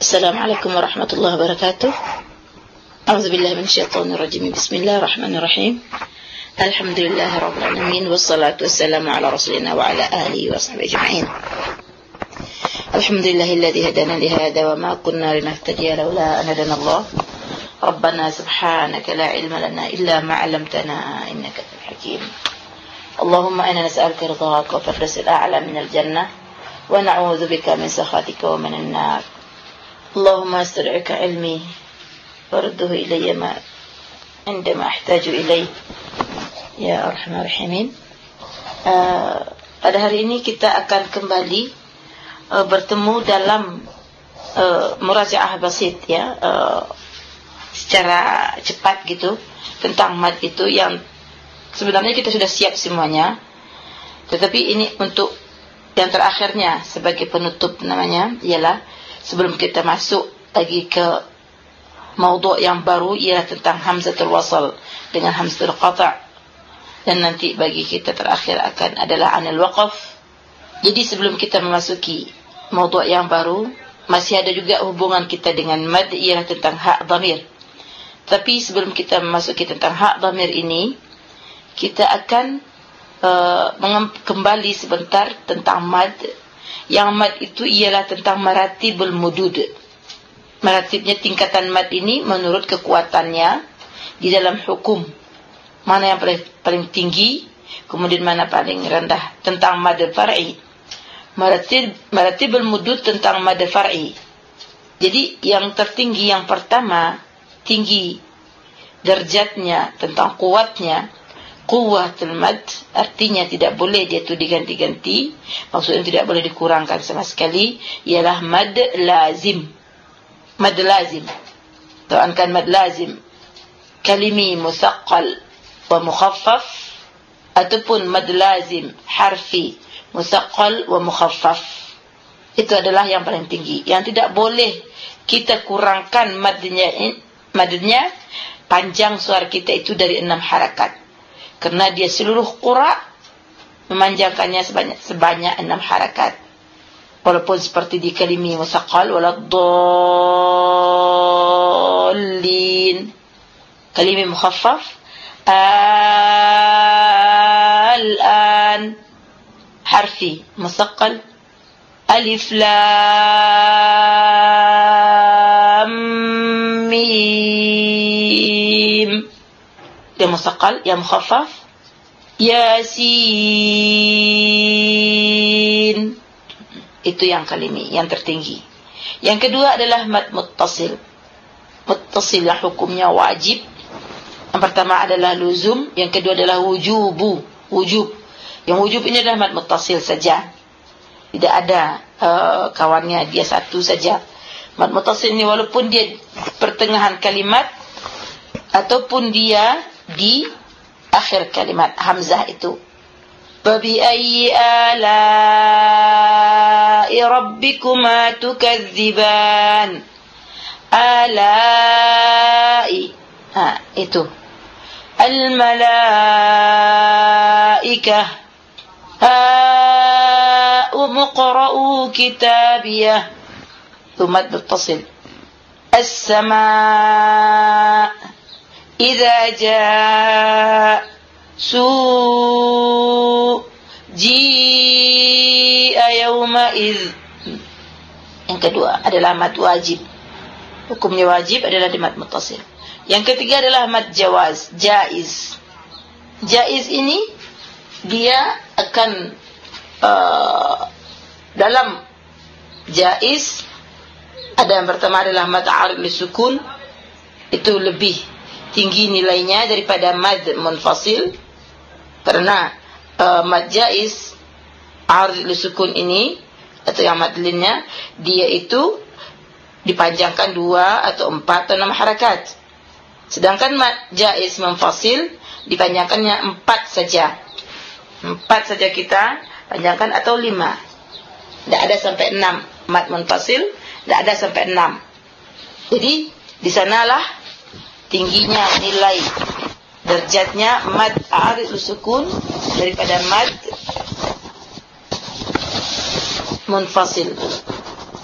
السلام عليكم ورحمة الله وبركاته. أعوذ بالله من الشيطان الرجيم. بسم الله الرحمن الرحيم. الحمد لله رب العالمين، والصلاة والسلام على رسولنا وعلى آله وصحبه أجمعين. الحمد لله الذي هدانا لهذا وما كنا لنهتدي لولا أن هدانا الله. ربنا سبحانك لا علم لنا إلا ما علمتنا إنك أنت الحكيم. اللهم إنا نسألك رضاك وفردوس الأعلى من الجنة، ونعوذ بك من سخطك ومن النار. اللهم استدعك علمي ورده إلي عندما أحتاج إليه ya Arhamar Rahimin. Pada hari ini kita akan kembali bertemu dalam murajaah basit, ya, secara cepat gitu, tentang mad itu yang sebenarnya kita sudah siap semuanya, tetapi ini untuk yang terakhirnya sebagai penutup namanya, ialah sebelum kita masuk lagi ke maudhu' yang baru, ialah tentang hamzatul wasl dengan hamzatul qata', dan nanti bagi kita terakhir akan adalah anil waqaf. Jadi sebelum kita memasuki maudhu' yang baru, masih ada juga hubungan kita dengan mad, ialah tentang hak dhamir. Tapi sebelum kita memasuki tentang hak dhamir ini, kita akan kembali sebentar tentang mad. Yang mad itu ialah tentang maratibul mudud. Maratibnya, tingkatan mad ini menurut kekuatannya di dalam hukum. Mana yang paling tinggi, kemudian mana paling rendah. Tentang mad far'i, maratibul mudud tentang mad far'i. Jadi yang tertinggi, yang pertama, tinggi derajatnya tentang kuatnya, quwwatul mad, artinya tidak boleh dia itu diganti-ganti, maksudnya tidak boleh dikurangkan sama sekali, ialah mad lazim. Mad lazim, tuankan mad lazim kalimi musaqqal wa mukhaffaf, ataupun mad lazim harfi musaqqal wa mukhaffaf. Itu adalah yang paling tinggi, yang tidak boleh kita kurangkan madnya panjang suara kita itu dari 6 harakat. Kerana dia seluruh qura memanjangkannya sebanyak 6 harakat. Walaupun seperti di kalimi musaqqal, waladdallin. Kalimi mukhaffaf, al-an. Harfi musaqqal, alif lam mim. Yang musaqqal, yang mukhaffaf, yasin. Itu yang kalimi, yang tertinggi. Yang kedua adalah mad muttasil. Muttasil yang hukumnya wajib. Yang pertama adalah luzum, yang kedua adalah wujub. Yang wujub ini adalah mad muttasil saja, tidak ada kawannya, dia satu saja. Mad muttasil ini walaupun dia pertengahan kalimat ataupun dia di akhir kalimat, hamzah itu. Fabi ayyi ala'i rabbikuma tukadziban. Ala'i, itu. Al-malaikah, muqra'u kitabiyah. Itu mad muttasil. As-sama' idza jaa ji'a yawma idz. Yang kedua adalah mad wajib. Hukumnya wajib adalah di mad muttasil. Yang ketiga adalah mad jawaz, jaiz. Jaiz ini dia akan dalam jaiz ada yang pertama adalah mad arid lisukun. Itu lebih tinggi nilainya daripada mad munfasil, karena mad jaiz arid lisukun ini, atau yang mad linnya, dia itu dipanjangkan 2 atau 4 atau 6 harakat. Sedangkan mad jaiz munfasil dipanjangkannya 4 saja. 4 saja kita panjangkan, atau 5. Tidak ada sampai 6. Mad munfasil tidak ada sampai 6. Jadi di sanalah tingginya nilai derajatnya mad arid lisukun daripada mad munfasil.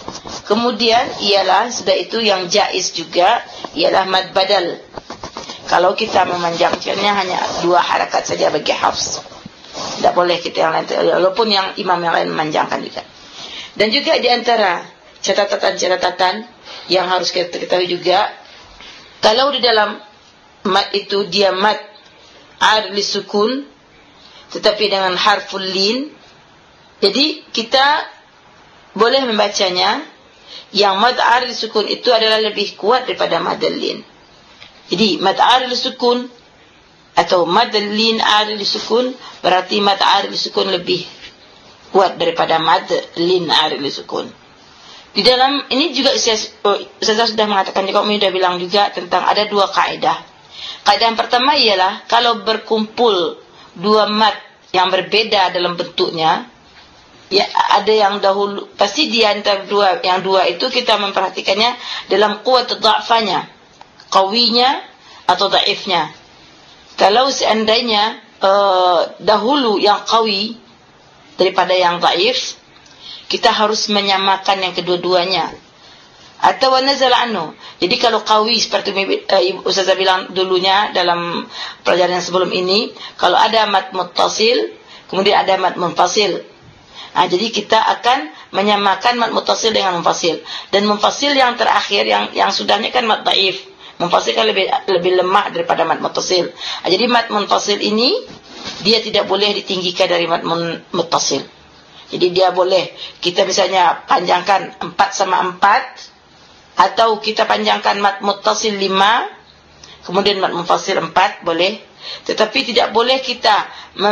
Kemudian ialah sudah itu yang jaiz juga ialah mad badal. Kalau kita memanjangkannya hanya 2 harakat saja bagi Hafs. Tidak boleh kita yang lain, walaupun yang imam yang lain memanjangkan juga. Dan juga di antara catatan-catatan yang harus kita ketahui juga, kalau di dalam mad itu dia mad arli sukun tetapi dengan harful lin, jadi kita boleh membacanya yang mad arli sukun itu adalah lebih kuat daripada mad lin. Jadi mad arli sukun atau mad lin arli sukun berarti mad arli sukun lebih kuat daripada mad lin arli sukun. Di dalam ini juga saya sudah mengatakan juga, Umi sudah bilang juga tentang ada 2 kaidah. Kaidah yang pertama ialah kalau berkumpul 2 mad yang berbeda dalam bentuknya, ya ada yang dahulu, pasti di antara yang dua itu kita memperhatikannya dalam kuat dha'fanya, qawinya atau dhaifnya. Kalau seandainya dahulu yang qawi daripada yang dhaif, kita harus menyamakan yang kedua-duanya. Atau nazal anhu. Jadi kalau qawi seperti Ustazah bilang dulunya dalam pelajaran sebelum ini, kalau ada mad muttasil, kemudian ada mad munfasil. Jadi kita akan menyamakan mad muttasil dengan munfasil. Dan munfasil yang terakhir yang sudahnya kan mad dhaif. Munfasil kan lebih lemah daripada mad muttasil. Jadi mad munfasil ini dia tidak boleh ditinggikan dari mad muttasil. Jadi dia boleh kita misalnya panjangkan 4 sama 4, atau kita panjangkan mad muttasil 5, kemudian mad munfasil 4 boleh. Tetapi tidak boleh kita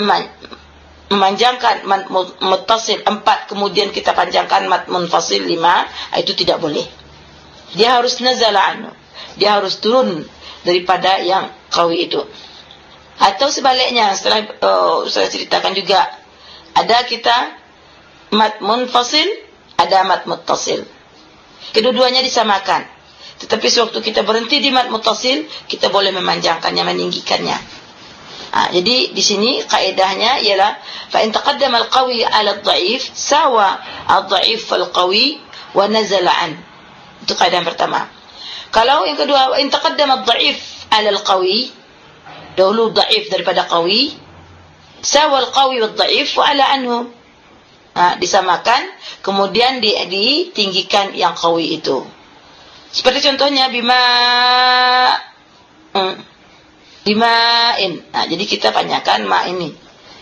memanjangkan mad muttasil 4 kemudian kita panjangkan mad munfasil 5, itu tidak boleh. Dia harus nazala anhu, dia harus turun daripada yang qawi itu. Atau sebaliknya, setelah saya ceritakan juga, ada kita mad munfasil, ada mad muttasil. Kedua-duanya disamakan. Tetapi sewaktu kita berhenti di mad muttasil, kita boleh memanjangkannya, meninggikannya. Jadi di sini kaidahnya ialah fa in taqaddama al-qawi 'ala ad-dha'if sawa ad-dha'if fal-qawi wa nazala an. Itu kaidah yang pertama. Kalau yang kedua, in taqaddama ad-dha'if 'ala al-qawi, dahulu dhaif daripada qawi, sawa al-qawi wad-dha'if wa 'ala anhu. Disamakan, kemudian ditinggikan yang qawi itu. Seperti contohnya bima'in. Jadi kita panjangkan ma ini.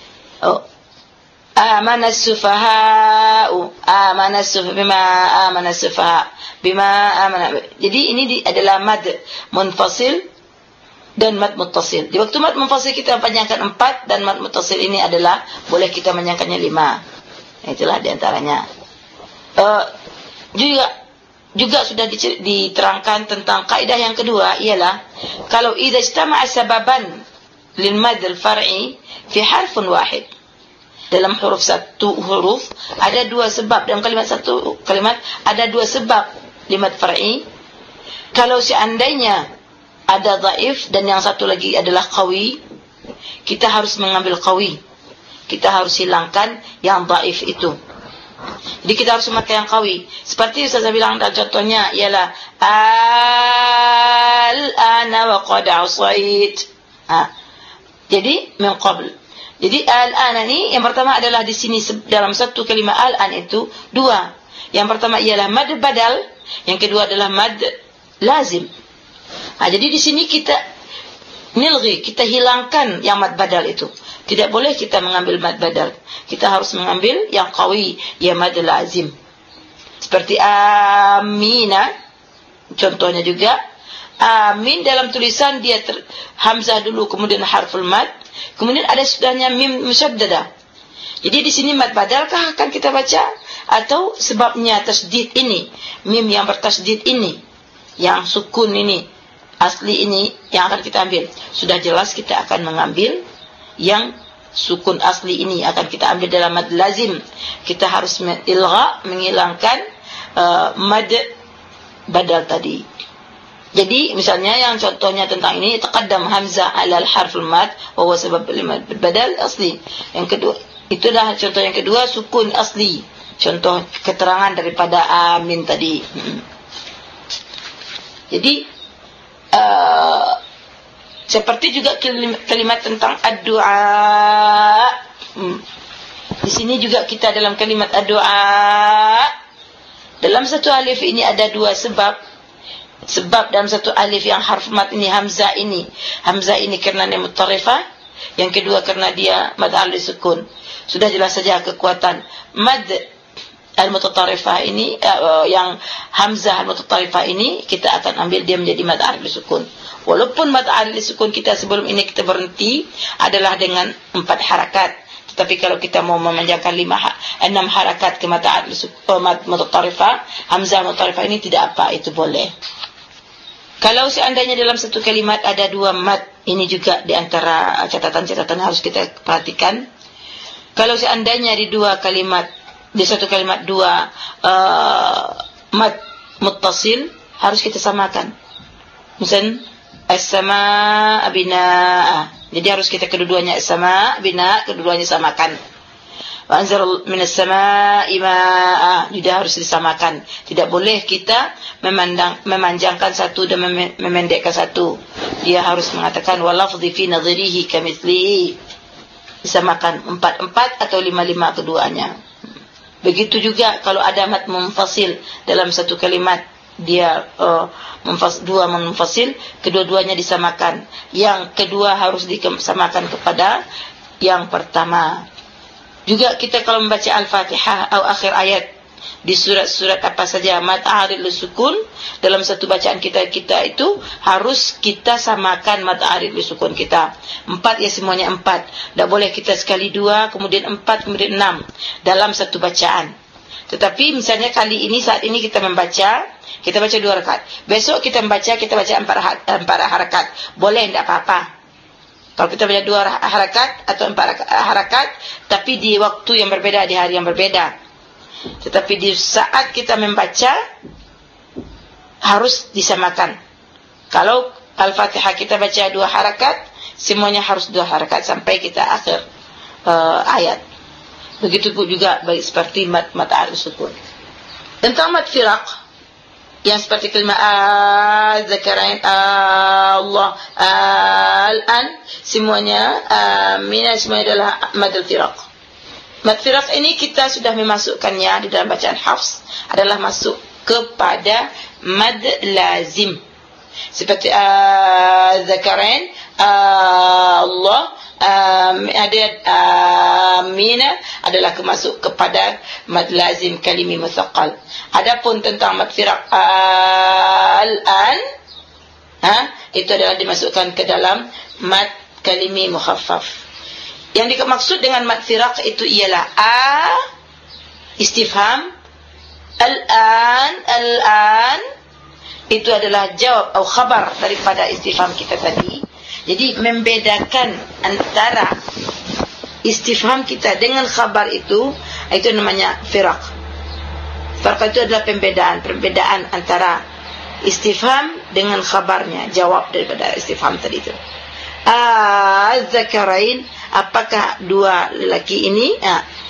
Amanas sufaha'u, amanas sufaha, bima amana. Jadi ini adalah mad munfasil dan mad muttasil. Di waktu mad munfasil kita panjangkan 4, dan mad muttasil ini adalah boleh kita panjangkannya 5. Itulah diantaranya. Juga sudah diterangkan tentang kaidah yang kedua ialah kalau idza ijtama'a sababan lil mad al far'i fi harfun wahid. Dalam satu huruf ada 2 sebab, dalam satu kalimat ada 2 sebab limat far'i. Kalau seandainya ada dhaif dan yang satu lagi adalah qawi, kita harus mengambil qawi. Kita harus hilangkan yang dhaif itu. Jadi kita harus memakai yang qawi. Seperti Ustazah bilang dalam contohnya ialah al-ana wa qad asait. Jadi min qabl. Jadi al-ana ini yang pertama adalah di sini dalam satu kalimat al-an itu 2. Yang pertama ialah mad badal, yang kedua adalah mad lazim. Jadi di sini kita nilghi, kita hilangkan yang mad badal itu. Tidak boleh kita mengambil mad badal. Kita harus mengambil yang qawi, ya mad lazim. Seperti amina, contohnya juga amin dalam tulisan dia hamzah dulu, kemudian harful mad, kemudian ada sudahnya mim musyaddadah. Jadi di sini mad badalkah akan kita baca, atau sebabnya tasdid ini, mim yang bertasdid ini, yang sukun ini, asli ini yang akan kita ambil. Sudah jelas kita akan mengambil yang sukun asli ini, akan kita ambil dalam mad lazim. Kita harus menghilangkan mad badal tadi. Jadi misalnya yang contohnya tentang ini, taqaddam hamzah ala al-harful mad wa huwa sabab mad badal asli. Yang kedua, itulah contoh yang kedua, sukun asli. contoh keterangan daripada amin tadi. Jadi seperti juga kalimat tentang ad-du'a. Di sini juga kita dalam kalimat ad-du'a, dalam satu alif ini ada dua sebab. Sebab dalam satu alif yang harf mad ini hamzah ini kerana dia mutarifah, yang kedua kerana dia mad al-sukun. Sudah jelas saja kekuatan mad al-mutatarifah ini, yang hamzah al-mutatarifah ini kita akan ambil dia menjadi mad al-sukun. Walaupun mad al-sukun kita sebelum ini kita berhenti adalah dengan 4 harakat. Tetapi kalau kita mau memanjangkan 6 harakat ke mad al-mutatarifah, hamzah al-mutatarifah ini tidak apa, itu boleh. Kalau seandainya dalam satu kalimat ada 2 mad, ini juga di antara catatan-catatan harus kita perhatikan. Kalau seandainya di satu kalimat 2 mad muttasil, harus kita samakan. Misal as-samaa binaa. Jadi harus kita kedua-duanya as-samaa binaa, kedua-duanya samakan. Wa anzal minas samaa'i maa'a, tidak harus disamakan. Tidak boleh kita memanjangkan satu dan memendekkan satu. Dia harus mengatakan walafdhi fi nadhirihi kamithlihi, disamakan 4 atau 5 keduanya. Begitu juga kalau ada mad munfasil dalam satu kalimat, dia dua munfasil, kedua-duanya disamakan. Yang kedua harus disamakan kepada yang pertama. Juga kita kalau membaca Al-Fatihah atau akhir ayat di surat-surat apa saja mad arid lisukun, dalam satu bacaan kita itu harus kita samakan mad arid lisukun kita. 4 ya, semuanya 4. Tak boleh kita sekali 2 kemudian 4 kemudian 6 dalam satu bacaan. Tetapi misalnya kali ini, saat ini kita baca 2 rakaat. Besok kita baca 4 harakat. Boleh, tidak apa-apa. Kalau kita baca 2 harakat atau 4 harakat, tapi di waktu yang berbeda, di hari yang berbeda. Tetapi di saat kita membaca harus disamakan. Kalau Al-Fatihah kita baca 2 harakat, semuanya harus 2 harakat sampai kita akhir ayat. Begitu juga seperti mad al-sukun. Tentang mad firaq, yang seperti kalimat az-zakarain, Allah, al-an, semuanya semuanya adalah mad al-firaq. Mad firaq ini kita sudah memasukkannya di dalam bacaan Hafs, adalah masuk kepada mad lazim. Seperti az-zakarain, Allah, ada amina adalah masuk kepada mad lazim kalimi mutsaqqal. Adapun tentang mad firaq al-an, itu adalah dimasukkan ke dalam mad kalimi mukhaffaf. Yang dimaksud dengan mad firaq itu ialah istifham, al-an itu adalah jawab atau khabar daripada istifham kita tadi. Jadi membedakan antara istifham kita dengan khabar itu namanya firaq. Firaq itu adalah perbedaan antara istifham dengan khabarnya, jawab daripada istifham tadi itu. Az-zakarain, apakah 2 lelaki ini?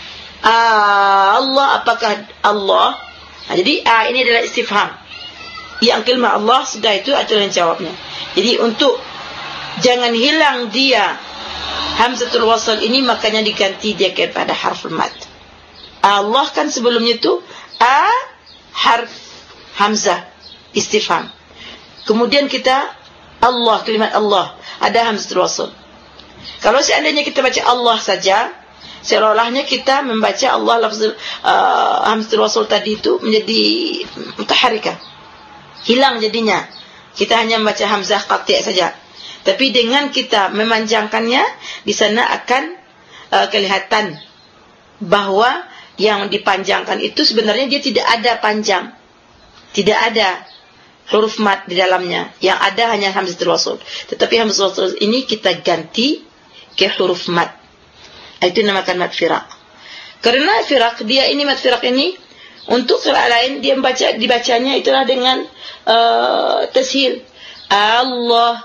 Allah, apakah Allah? Jadi ini adalah istifham. Yang kalimat Allah sudah itu adalah jawabnya. Jadi untuk jangan hilang dia hamzatul wasl ini, makanya diganti dia kepada harf mad. Allah kan sebelumnya itu harf hamzah istifham. Kemudian kita Allah, kalimat Allah ada hamzatul wasl. Kalau seandainya kita baca Allah saja, seolah-olahnya kita membaca Allah lafzul hamzatul wasl tadi itu menjadi mutaharrikah. Hilang jadinya. Kita hanya membaca hamzah qati' saja. Tapi dengan kita memanjangkannya, di sana akan kelihatan bahwa yang dipanjangkan itu sebenarnya dia tidak ada panjang. Tidak ada huruf mad di dalamnya. Yang ada hanya hamzatul wasl. Tetapi hamzatul wasl ini kita ganti ke huruf mad. Itu dinamakan mad firaq. Karena firaq dia ini, mad firaq ini untuk qiraat lain dia dibacanya itulah dengan tashil. Allah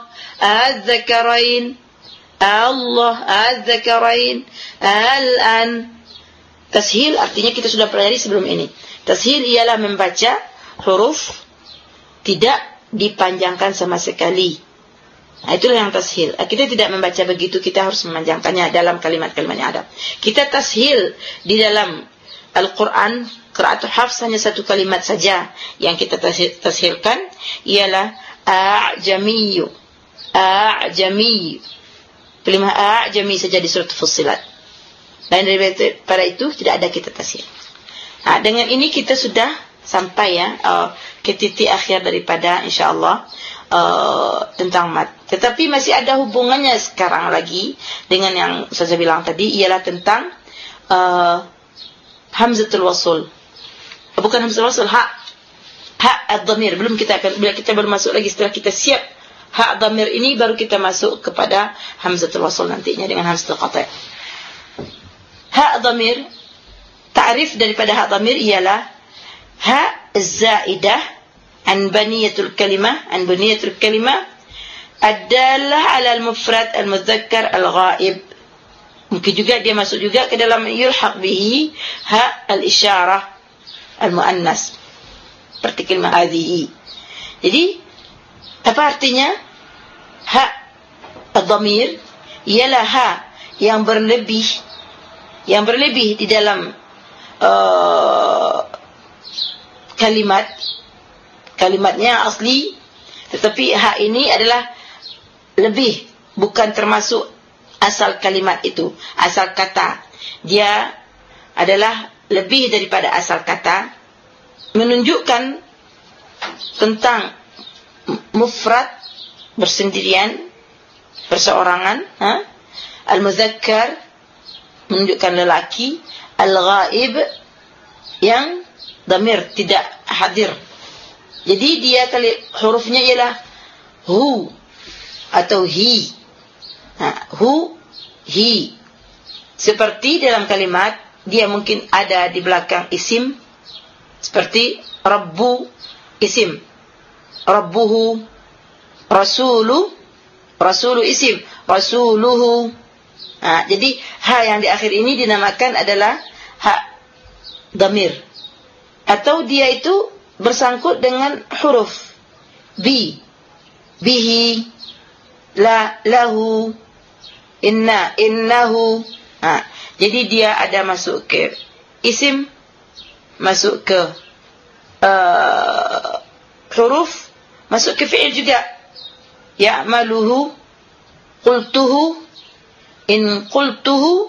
az-zakarain, Allah az-zakarain, al-an, Tashil artinya kita sudah pelajari sebelum ini. Tashil ialah membaca huruf tidak dipanjangkan sama sekali. Nah, itulah yang tashil. Kita tidak membaca begitu, kita harus memanjangkannya dalam kalimat-kalimat yang ada. Kita tashil di dalam Al-Quran, qiraatul Hafs hanya satu kalimat saja yang kita tashilkan, ialah a'jamiyyu. A'jamiyyu. Kalimat a'jami saja di surat Fussilat. Dan daripada itu tidak ada kita tashil. Nah, dengan ini kita sudah sampai ke titik akhir daripada insyaallah tentang mat. Tetapi masih ada hubungannya sekarang lagi dengan yang saya bilang tadi, ialah tentang hamzatul wasl. Bukan hamzatul wasl, ha ad-dhamir. Bila kita baru masuk lagi, setelah kita siap ha dhamir ini, baru kita masuk kepada hamzatul wasl nantinya dengan hamzatul qata'. Ha dhamir, ta'rif daripada ha dhamir ialah ha zaidah an baniyatul kalimah, ad-dallah 'ala al-mufrad al-mudzakkar al-ghaib. Mungkin juga dia masuk juga ke dalam yulhaq bihi ha al-isyarah al-muannas, seperti kalimah hadhihi. Jadi apa artinya ha ad-dhamir? Ialah ha yang berlebih di dalam kalimatnya asli, tetapi ha ini adalah lebih, bukan termasuk asal kalimat itu, asal kata. Dia adalah lebih daripada asal kata, menunjukkan tentang mufrad, bersendirian, perseorangan, al-mudzakkar menunjukkan lelaki, al-ghaib yang dhamir tidak hadir. Jadi dia hurufnya ialah hu atau hi. Hu, hi. Seperti dalam kalimat, dia mungkin ada di belakang isim, seperti rabbu, isim, rabbuhu, rasulu isim, rasuluhu. Jadi ha yang di akhir ini dinamakan adalah ha dhamir. Atau dia itu bersangkut dengan huruf bi, bihi, la, lahu, inna, innahu. Jadi dia ada masuk ke isim, masuk ke huruf, masuk ke fi'il juga. Ya'maluhu, qultuhu, in qultuhu,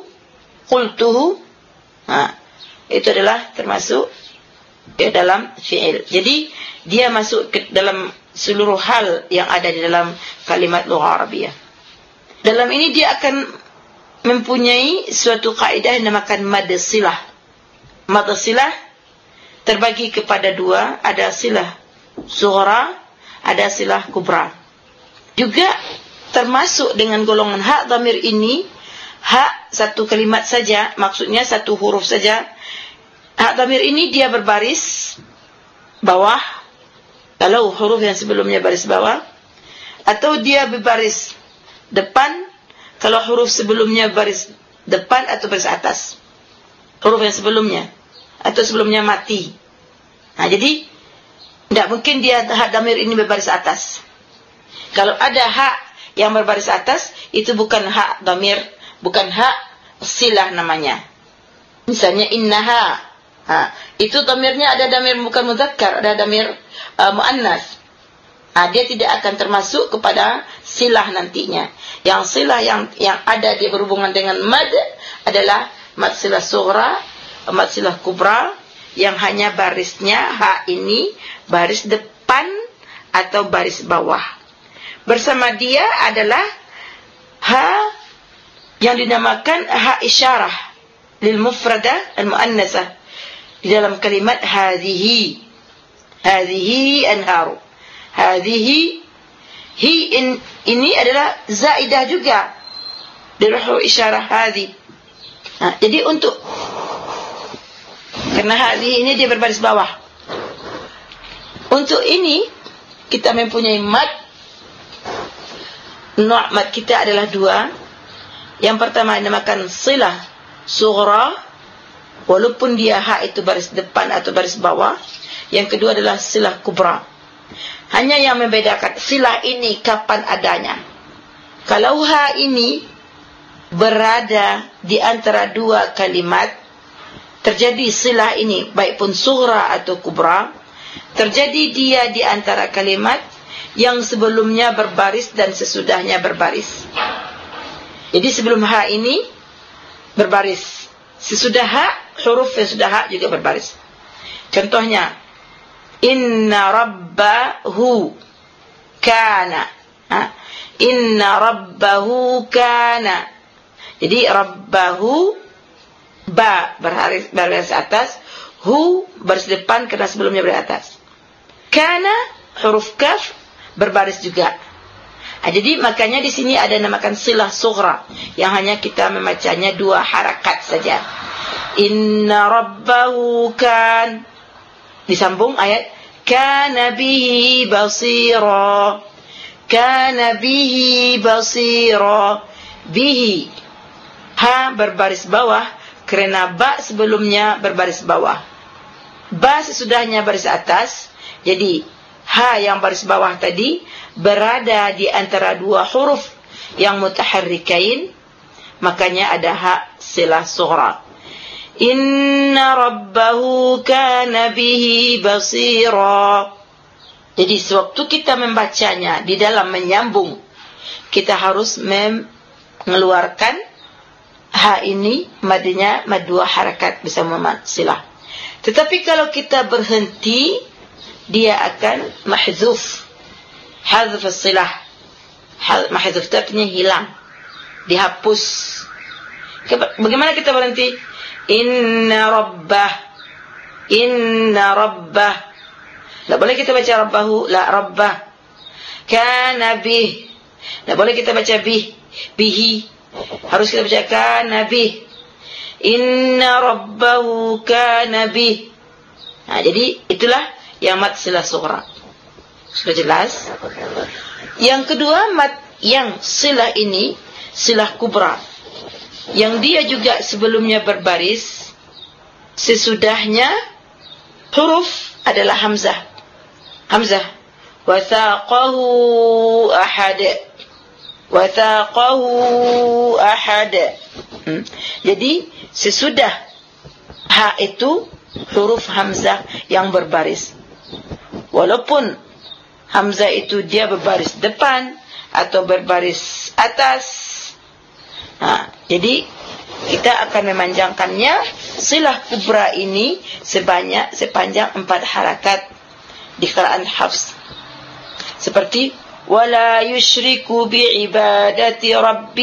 itu adalah termasuk di dalam fi'il. Jadi dia masuk ke dalam seluruh hal yang ada di dalam kalimat lughah Arabiyah. Dalam ini dia akan mempunyai suatu kaidah yang dinamakan mad silah. Mad silah terbagi kepada dua, ada silah sughra, ada silah kubra. Juga termasuk dengan golongan ha dhamir ini, ha satu kalimat saja, maksudnya satu huruf saja. Ha dhamir ini dia berbaris bawah, kalau huruf yang sebelumnya baris bawah, atau dia berbaris depan kalau huruf sebelumnya baris depan atau baris atas, huruf yang sebelumnya atau sebelumnya mati. Jadi tidak mungkin dia ha dhamir ini berbaris atas. Kalau ada ha yang berbaris atas, itu bukan ha dhamir, bukan ha silah namanya. Misalnya innaha, itu dhamirnya ada dhamir bukan mudzakkar, ada dhamir muannas. Dia tidak akan termasuk kepada silah nantinya. Yang silah yang ada dia berhubungan dengan mad adalah mad silah sughra, mad silah kubra, yang hanya barisnya ha ini baris depan atau baris bawah. Bersama dia adalah ha yang dinamakan ha isyarah lil mufradah al muannasah di dalam kalimat hadhihi, hadhihi anharu, hadhihi, ini adalah zaidah juga dari huruf isyarah hadhi. Jadi untuk karena hadhi ini dia berbaris bawah, untuk ini kita mempunyai mad. Mad kita adalah dua. Yang pertama dinamakan silah sughra, walaupun dia ha itu baris depan atau baris bawah. Yang kedua adalah silah kubra. Hanya yang membedakan silah ini kapan adanya. Kalau ha ini berada di antara dua kalimat, terjadi silah ini baik pun sughra atau kubra, terjadi dia di antara kalimat yang sebelumnya berbaris dan sesudahnya berbaris. Jadi sebelum ha ini berbaris, sesudah ha, huruf yang sudah ha juga berbaris. Contohnya, inna rabbahu kana. Inna rabbahu kana. Jadi rabbahu, ba berbaris atas, hu baris depan karena sebelumnya berbaris atas. Kana huruf kaf berbaris juga. Jadi makanya di sini ada namakan silah sughra yang hanya kita membacanya 2 harakat saja. Inna rabbahu kan, disambung ayat kana bihi basira. Kana bihi basira. Bihi ha berbaris bawah kerana ba sebelumnya berbaris bawah. Ba sesudahnya baris atas. Jadi ha yang baris bawah tadi berada di antara 2 huruf yang mutaharrikain, makanya ada ha silah sughra. Inna rabbahu kana bihi basira. Jadi sewaktu kita membacanya di dalam menyambung, kita harus mengeluarkan ha ini madnya mad 2 harakat bersama mad silah. Tetapi kalau kita berhenti, dia akan mahzuf. Hazf as-silah. Mahzuf artinya hilang, dihapus. Bagaimana kita berhenti? Inna rabbah. Inna rabbah. Tak boleh kita baca rabbahu, la rabbah. Kana bih. Tak boleh kita baca bih, bihi. Harus kita baca kana bih. Inna rabbahu kana bih. Jadi itulah yang mad silah sughra. Sudah jelas? Yang kedua, mad yang silah ini silah kubra, yang dia juga sebelumnya berbaris, sesudahnya huruf adalah hamzah. Hamzah. Wathaqahu ahad. Wathaqahu ahad. Jadi sesudah ha itu huruf hamzah yang berbaris. Walaupun hamzah itu dia berbaris depan atau berbaris atas. Jadi kita akan memanjangkannya silah kubra ini sepanjang 4 harakat di qira'at Hafs. Seperti wala yusyriku bi'ibadati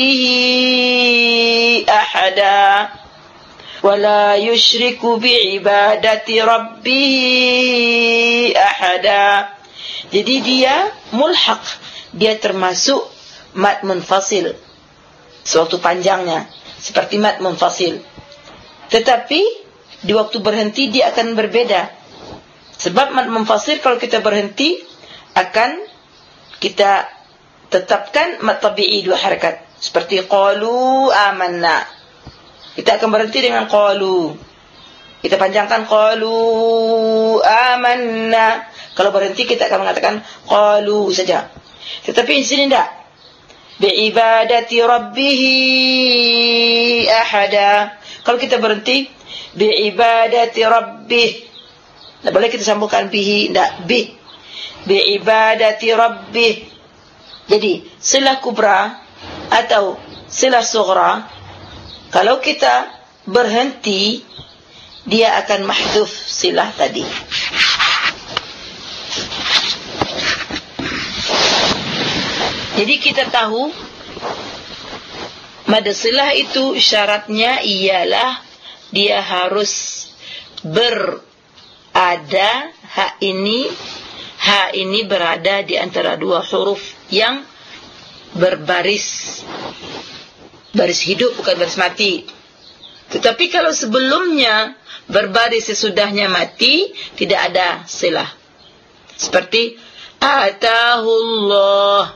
rabbih ahada. Wala yusyriku bi'ibadati rabbih ahada. Jadi dia mulhaq, dia termasuk mad munfasil sewaktu panjangnya, seperti mad munfasil. Tetapi di waktu berhenti dia akan berbeda. Sebab mad munfasil kalau kita berhenti akan kita tetapkan mad tabi'i 2 harakat. Seperti qalu amanna. Kita akan berhenti dengan qalu. Kita panjangkan qalu amanna. Kalau berhenti kita akan mengatakan qalu saja. Tetapi di sini tidak. Bi'ibadati rabbih ahada. Kalau kita berhenti bi'ibadati rabbih, tak boleh kita sambungkan bihi, tidak, bi. Bi'ibadati rabbih. Jadi silah kubra atau silah sughra, kalau kita berhenti, dia akan mahdzuf silah tadi. Jadi kita tahu mad silah itu syaratnya ialah dia harus berada ha ini berada di antara 2 huruf yang berbaris, baris hidup bukan baris mati. Tetapi kalau sebelumnya berbaris sesudahnya mati, tidak ada silah. Seperti atahullah.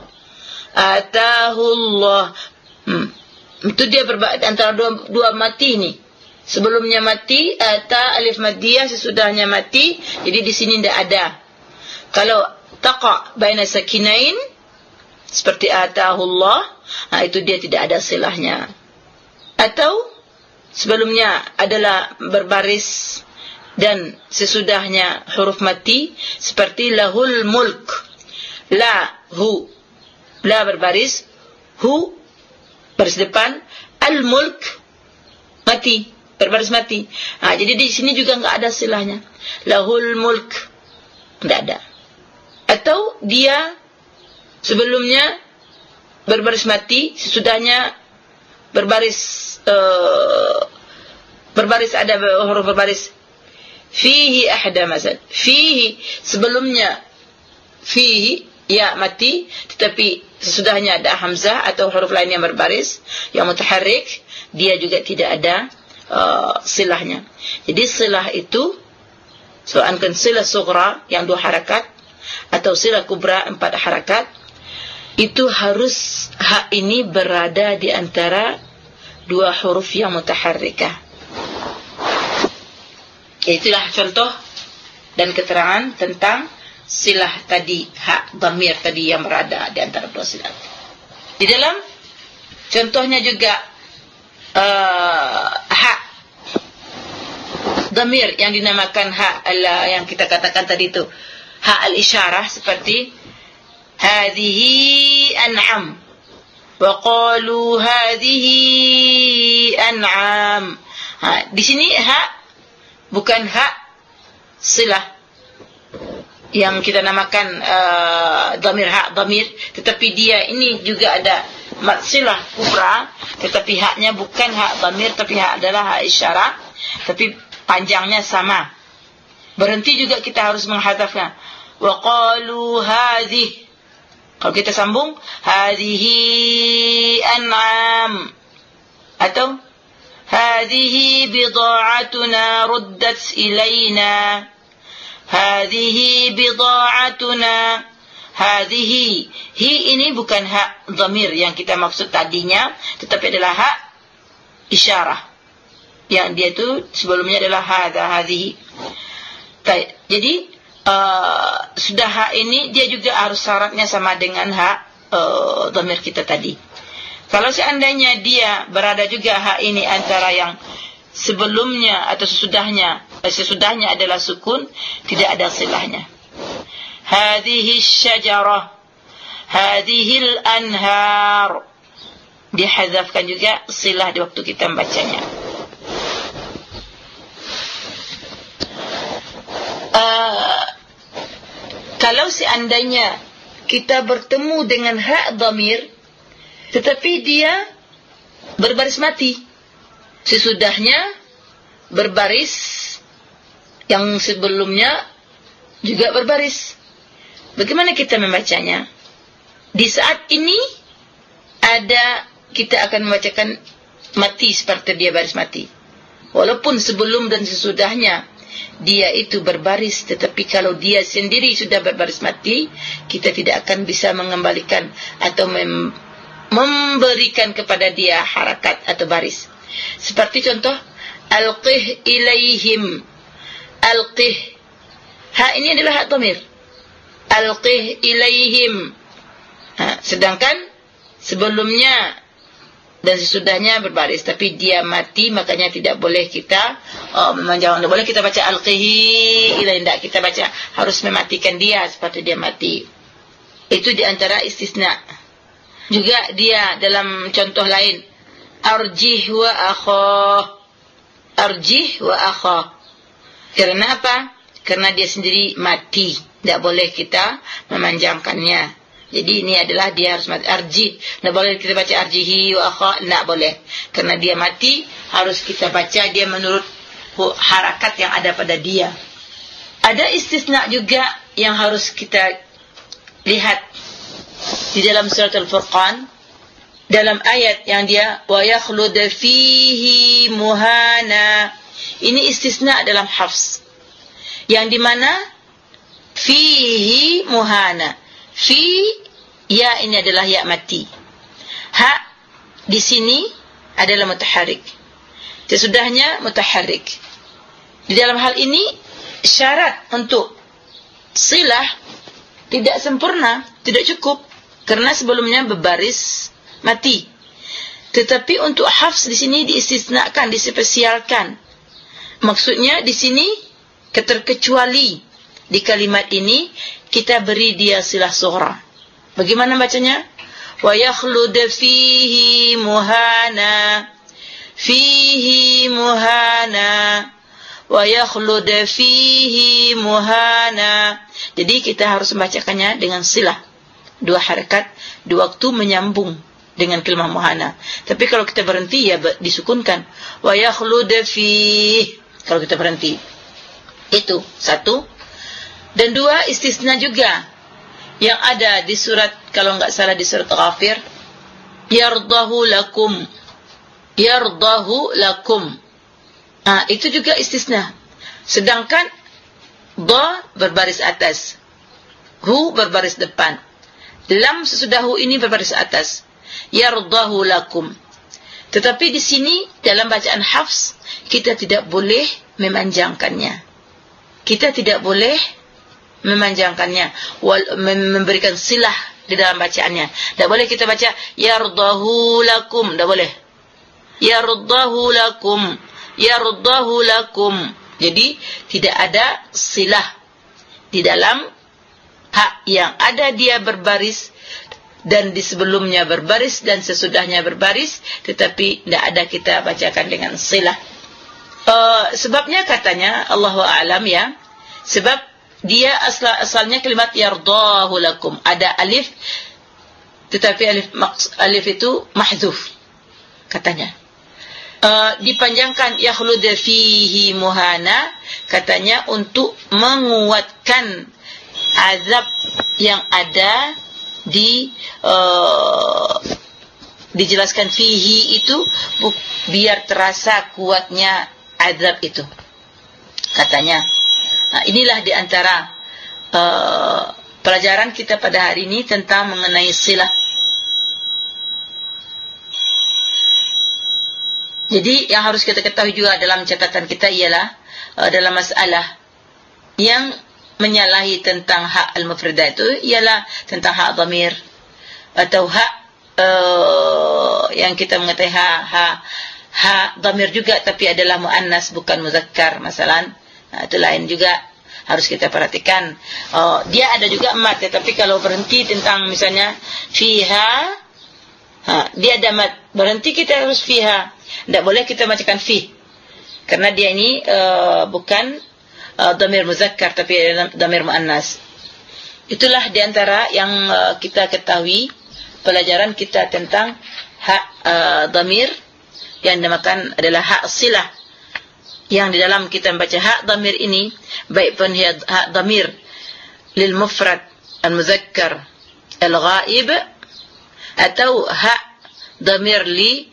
Atahullah. Itu dia berbaris antara dua mati ini. sebelumnya mati, ta alif maddiyah sesudahnya mati, jadi di sini tidak ada. Kalau taqa baina sakinain seperti atahullah, itu dia tidak ada silahnya. Atau sebelumnya adalah berbaris dan sesudahnya huruf mati seperti lahul mulk, la hu, la berbaris, hu baris depan, al mulk mati, berbaris mati. Jadi di sini juga enggak ada silahnya. Lahul mulk enggak ada. Atau dia sebelumnya berbaris mati, sesudahnya berbaris berbaris ada huruf berbaris. Fihi ahda masal. Fihi sebelumnya fihi ya mati, tetapi sesudahnya ada hamzah atau huruf lain yang berbaris, yang mutaharrik, dia juga tidak ada silahnya. Jadi silah itu soalkan silah sughra yang 2 harakat atau silah kubra 4 harakat, itu harus ha ini berada di antara 2 huruf yang mutaharrikah. Itulah contoh dan keterangan tentang silah tadi, ha dhamir tadi yang berada di antara 2 silah. Di dalam contohnya juga ha dhamir yang dinamakan ha yang kita katakan tadi itu ha al-isyarah, seperti hadhihi an'am wa qalu hadhihi an'am. Di sini ha bukan ha silah yang kita namakan dhamir, ha dhamir, tetapi dia ini juga ada silah kubra, tetapi haknya bukan ha dhamir, tapi ha adalah ha isyarah, tapi panjangnya sama. Berhenti juga kita harus menghadafnya. Wa qalu hadhihi, kalau kita sambung hadhihi an'am, atau hadhihi bida'atuna ruddat ilaina, hadhihi bida'atuna. Hadhihi, hi ini bukan ha dhamir yang kita maksud tadinya, tetapi adalah ha isyarah yang dia itu sebelumnya adalah hadha hadhihi. Jadi sudah ha ini dia juga harus syaratnya sama dengan ha dhamir kita tadi. Kalau seandainya dia berada juga ha ini antara yang sebelumnya atau sesudahnya adalah sukun, tidak ada silahnya. Hadhihi syajarah, hadhihi al-anhar, dihadzafkan juga silah di waktu kita membacanya. Kalau seandainya kita bertemu dengan ha dhamir, tetapi dia berbaris mati, sesudahnya berbaris, yang sebelumnya juga berbaris, bagaimana kita membacanya? Di saat ini kita akan membacakan mati seperti dia baris mati, walaupun sebelum dan sesudahnya dia itu berbaris, tetapi kalau dia sendiri sudah berbaris mati, kita tidak akan bisa mengembalikan atau memberikan kepada dia harakat atau baris. Seperti contoh alqih ilaihim, alqih, ha ini adalah ha dhamir, alqih ilaihim, sedangkan sebelumnya dan sesudahnya berbaris, tapi dia mati, makanya tidak boleh kita menjawab, tidak boleh kita baca alqihi ilaihim, tidak, kita baca harus mematikan dia seperti dia mati. Itu di antara istisna. Juga dia dalam contoh lain, arjih wa akhah, arjih wa akhah. Karena apa? Karena dia sendiri mati, tidak boleh kita memanjangkannya. Jadi ini adalah dia harus mati, arjih. Tidak boleh kita baca arjihi wa akhah, tidak boleh. Karena dia mati, harus kita baca dia menurut harakat yang ada pada dia. Ada istisna juga yang harus kita lihat di dalam surat Al-Furqan, dalam ayat yang dia wa yakhlud fihi muhana. Ini istisna dalam Hafs, yang di mana fihi muhana, fi ya ini adalah ya mati, ha di sini adalah mutaharrik. sesudahnya mutaharrik. Di dalam hal ini syarat untuk silah tidak sempurna, tidak cukup, karena sebelumnya berbaris mati. Tetapi untuk hafs di sini diistisnakan, dispesialkan. Maksudnya di sini keterkecuali di kalimat ini kita beri dia silah sughra. Bagaimana bacanya? Wa yakhlud fihi muhana, fihi muhana, wa yakhlud fihi muhana. Jadi kita harus membacakannya dengan silah, 2 harakat, 2 waktu menyambung dengan kalimah muhana. Tapi kalau kita berhenti ya disukunkan. Wa yakhlud fihi. Kalau kita berhenti. Itu 1. Dan 2 istisna juga yang ada di surat, kalau enggak salah di surat Ghafir, yardahu lakum, yardahu lakum. Itu juga istisna. Sedangkan ba berbaris atas, hu berbaris depan, lam sesudah hu ini berbaris atas, yardahu lakum. Tetapi di sini dalam bacaan Hafs kita tidak boleh memanjangkannya. Kita tidak boleh memanjangkannya, memberikan silah di dalam bacaannya. Tidak boleh kita baca yardahu lakum, tidak boleh. Yardahu lakum, yardahu lakum. Jadi tidak ada silah di dalam hak yang ada dia berbaris dan di sebelumnya berbaris dan sesudahnya berbaris, tetapi tidak ada kita bacakan dengan silah. Sebabnya katanya Allahu a'lam ya, sebab dia asalnya kalimat yardahu lakum ada alif, tetapi alif itu mahdzuf katanya. Dipanjangkan yakhlud fihi muhana katanya untuk menguatkan azab yang ada di dijelaskan fihi itu biar terasa kuatnya azab itu katanya. Nah, inilah di antara pelajaran kita pada hari ini tentang mengenai silah. Jadi yang harus kita ketahui juga dalam catatan kita ialah dalam masalah yang menyalahi tentang hak al-mufradah itu ialah tentang hak dhamir atau hak yang kita mengetahui hak dhamir juga tapi adalah muannas bukan muzakkar masalan. Itu lain juga harus kita perhatikan. Dia ada juga mat, tapi kalau berhenti tentang misalnya fiha, dia ada mat, berhenti kita harus fiha. Tidak boleh kita bacakan fi, karena dia ini bukan dhamir muzakkar tapi dhamir muannas. Itulah di antara yang kita ketahui pelajaran kita tentang hak dhamir yang dinamakan adalah hak silah. Yang di dalam kita membaca hak dhamir ini, baik pun hak dhamir lil mufrad al muzakkar al ghaib atau hak dhamir li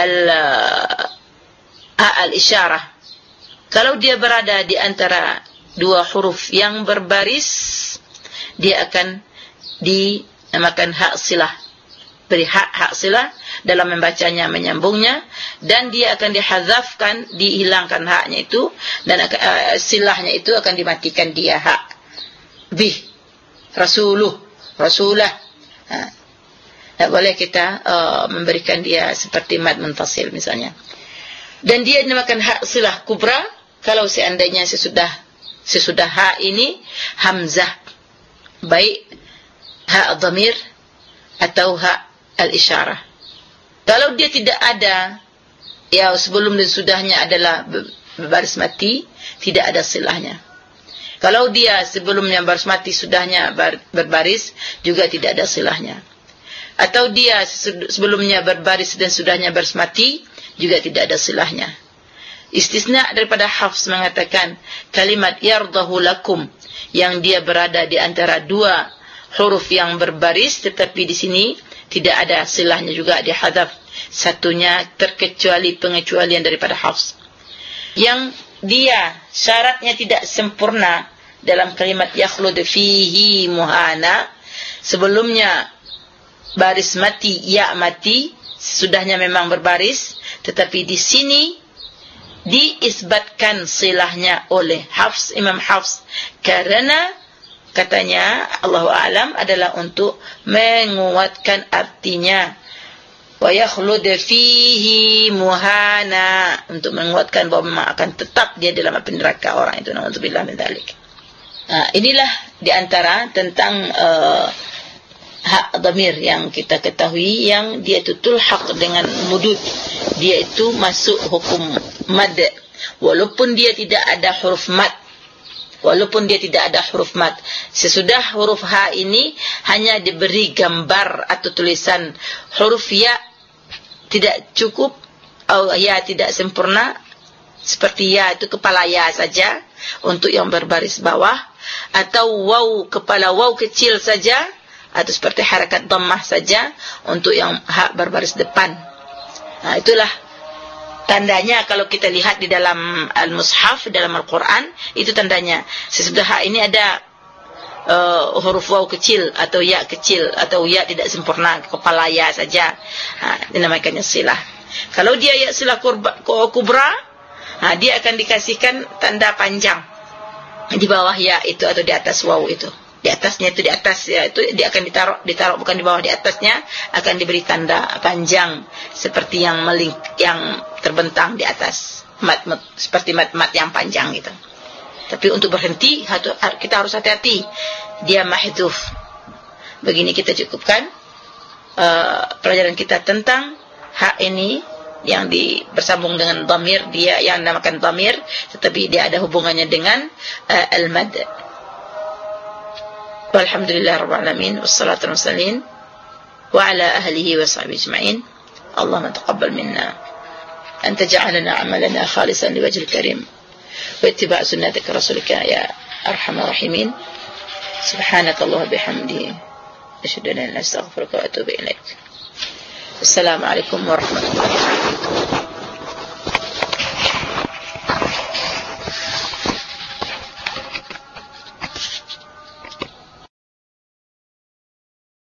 al isyarah. Kalau dia berada di antara 2 huruf yang berbaris, dia akan dinamakan hak silah. Beri hak silah dalam membacanya, menyambungnya, dan dia akan dihadzafkan, dihilangkan haknya itu, dan silahnya itu akan dimatikan dia hak bih rasulah. Tak boleh kita memberikan dia seperti mad munfasil misalnya. Dan dia dinamakan hak silah kubra kalau seandainya sesudah hak ini hamzah, baik hak dhamir atau hak al-isyarah. Kalau dia tidak ada, ya sebelum dan sudahnya adalah berbaris mati, tidak ada silahnya. Kalau dia sebelumnya baris mati, sudahnya berbaris, juga tidak ada silahnya. Atau dia sebelumnya berbaris dan sudahnya baris mati, juga tidak ada silahnya. Istisna daripada Hafs mengatakan kalimat yardahu lakum yang dia berada di antara 2 huruf yang berbaris, tetapi di sini tidak ada silahnya juga, dihadzaf satunya terkecuali pengecualian daripada Hafs. Yang dia syaratnya tidak sempurna dalam kalimat yakhlud fihi muhana, sebelumnya baris mati, ya mati, sudahnya memang berbaris, tetapi di sini diisbatkan silahnya oleh Imam Hafs, karena katanya Allahu a'lam adalah untuk menguatkan artinya. Wa yakhlud fihi muhana, untuk menguatkan bahwa memang akan tetap dia dalam api neraka orang itu. Na'udzubillah min dzalik. Inilah di antara tentang hak dhamir yang kita ketahui, yang dia itu tulhaq dengan mudud, dia itu masuk hukum mad walaupun dia tidak ada huruf mad. Sesudah huruf ha ini hanya diberi gambar atau tulisan huruf ya tidak cukup, atau ya tidak sempurna, seperti ya itu kepala ya saja untuk yang berbaris bawah, atau waw kepala waw kecil saja, atau seperti harakat dhammah saja untuk yang ha berbaris depan. Itulah tandanya kalau kita lihat di dalam al-mushaf, dalam Al-Quran, itu tandanya. Sesudah ha ini ada huruf waw kecil atau ya kecil, atau ya tidak sempurna, kepala ya saja. Dinamakannya silah. Kalau dia ya silah kubra, dia akan dikasihkan tanda panjang di bawah ya itu atau di atas waw itu. Di atasnya itu, di atas ya itu dia akan ditaruh bukan di bawah, di atasnya akan diberi tanda panjang seperti yang yang terbentang di atas mat seperti mat yang panjang gitu. Tapi untuk berhenti kita harus hati-hati, dia mahdhuf. Begini kita cukupkan pelajaran kita tentang hak ini yang bersambung dengan dhamir, dia yang dinamakan dhamir tetapi dia ada hubungannya dengan al-mad. Walhamdulillah rabbil alamin, wassalatu wassalamu wa ala ahlihi wa sahbihi ajma'in. Allahumma taqabbal minna, anta ja'alna amalana khalisan liwajhil karim wa ittiba' sunnatika rasulika ya arhamar rahimin. Subhanakallah bihamdihi asyhadu an la ilaha illa anta astaghfiruka wa atubu ilaik. Assalamu alaikum warahmatullahi wabarakatuh.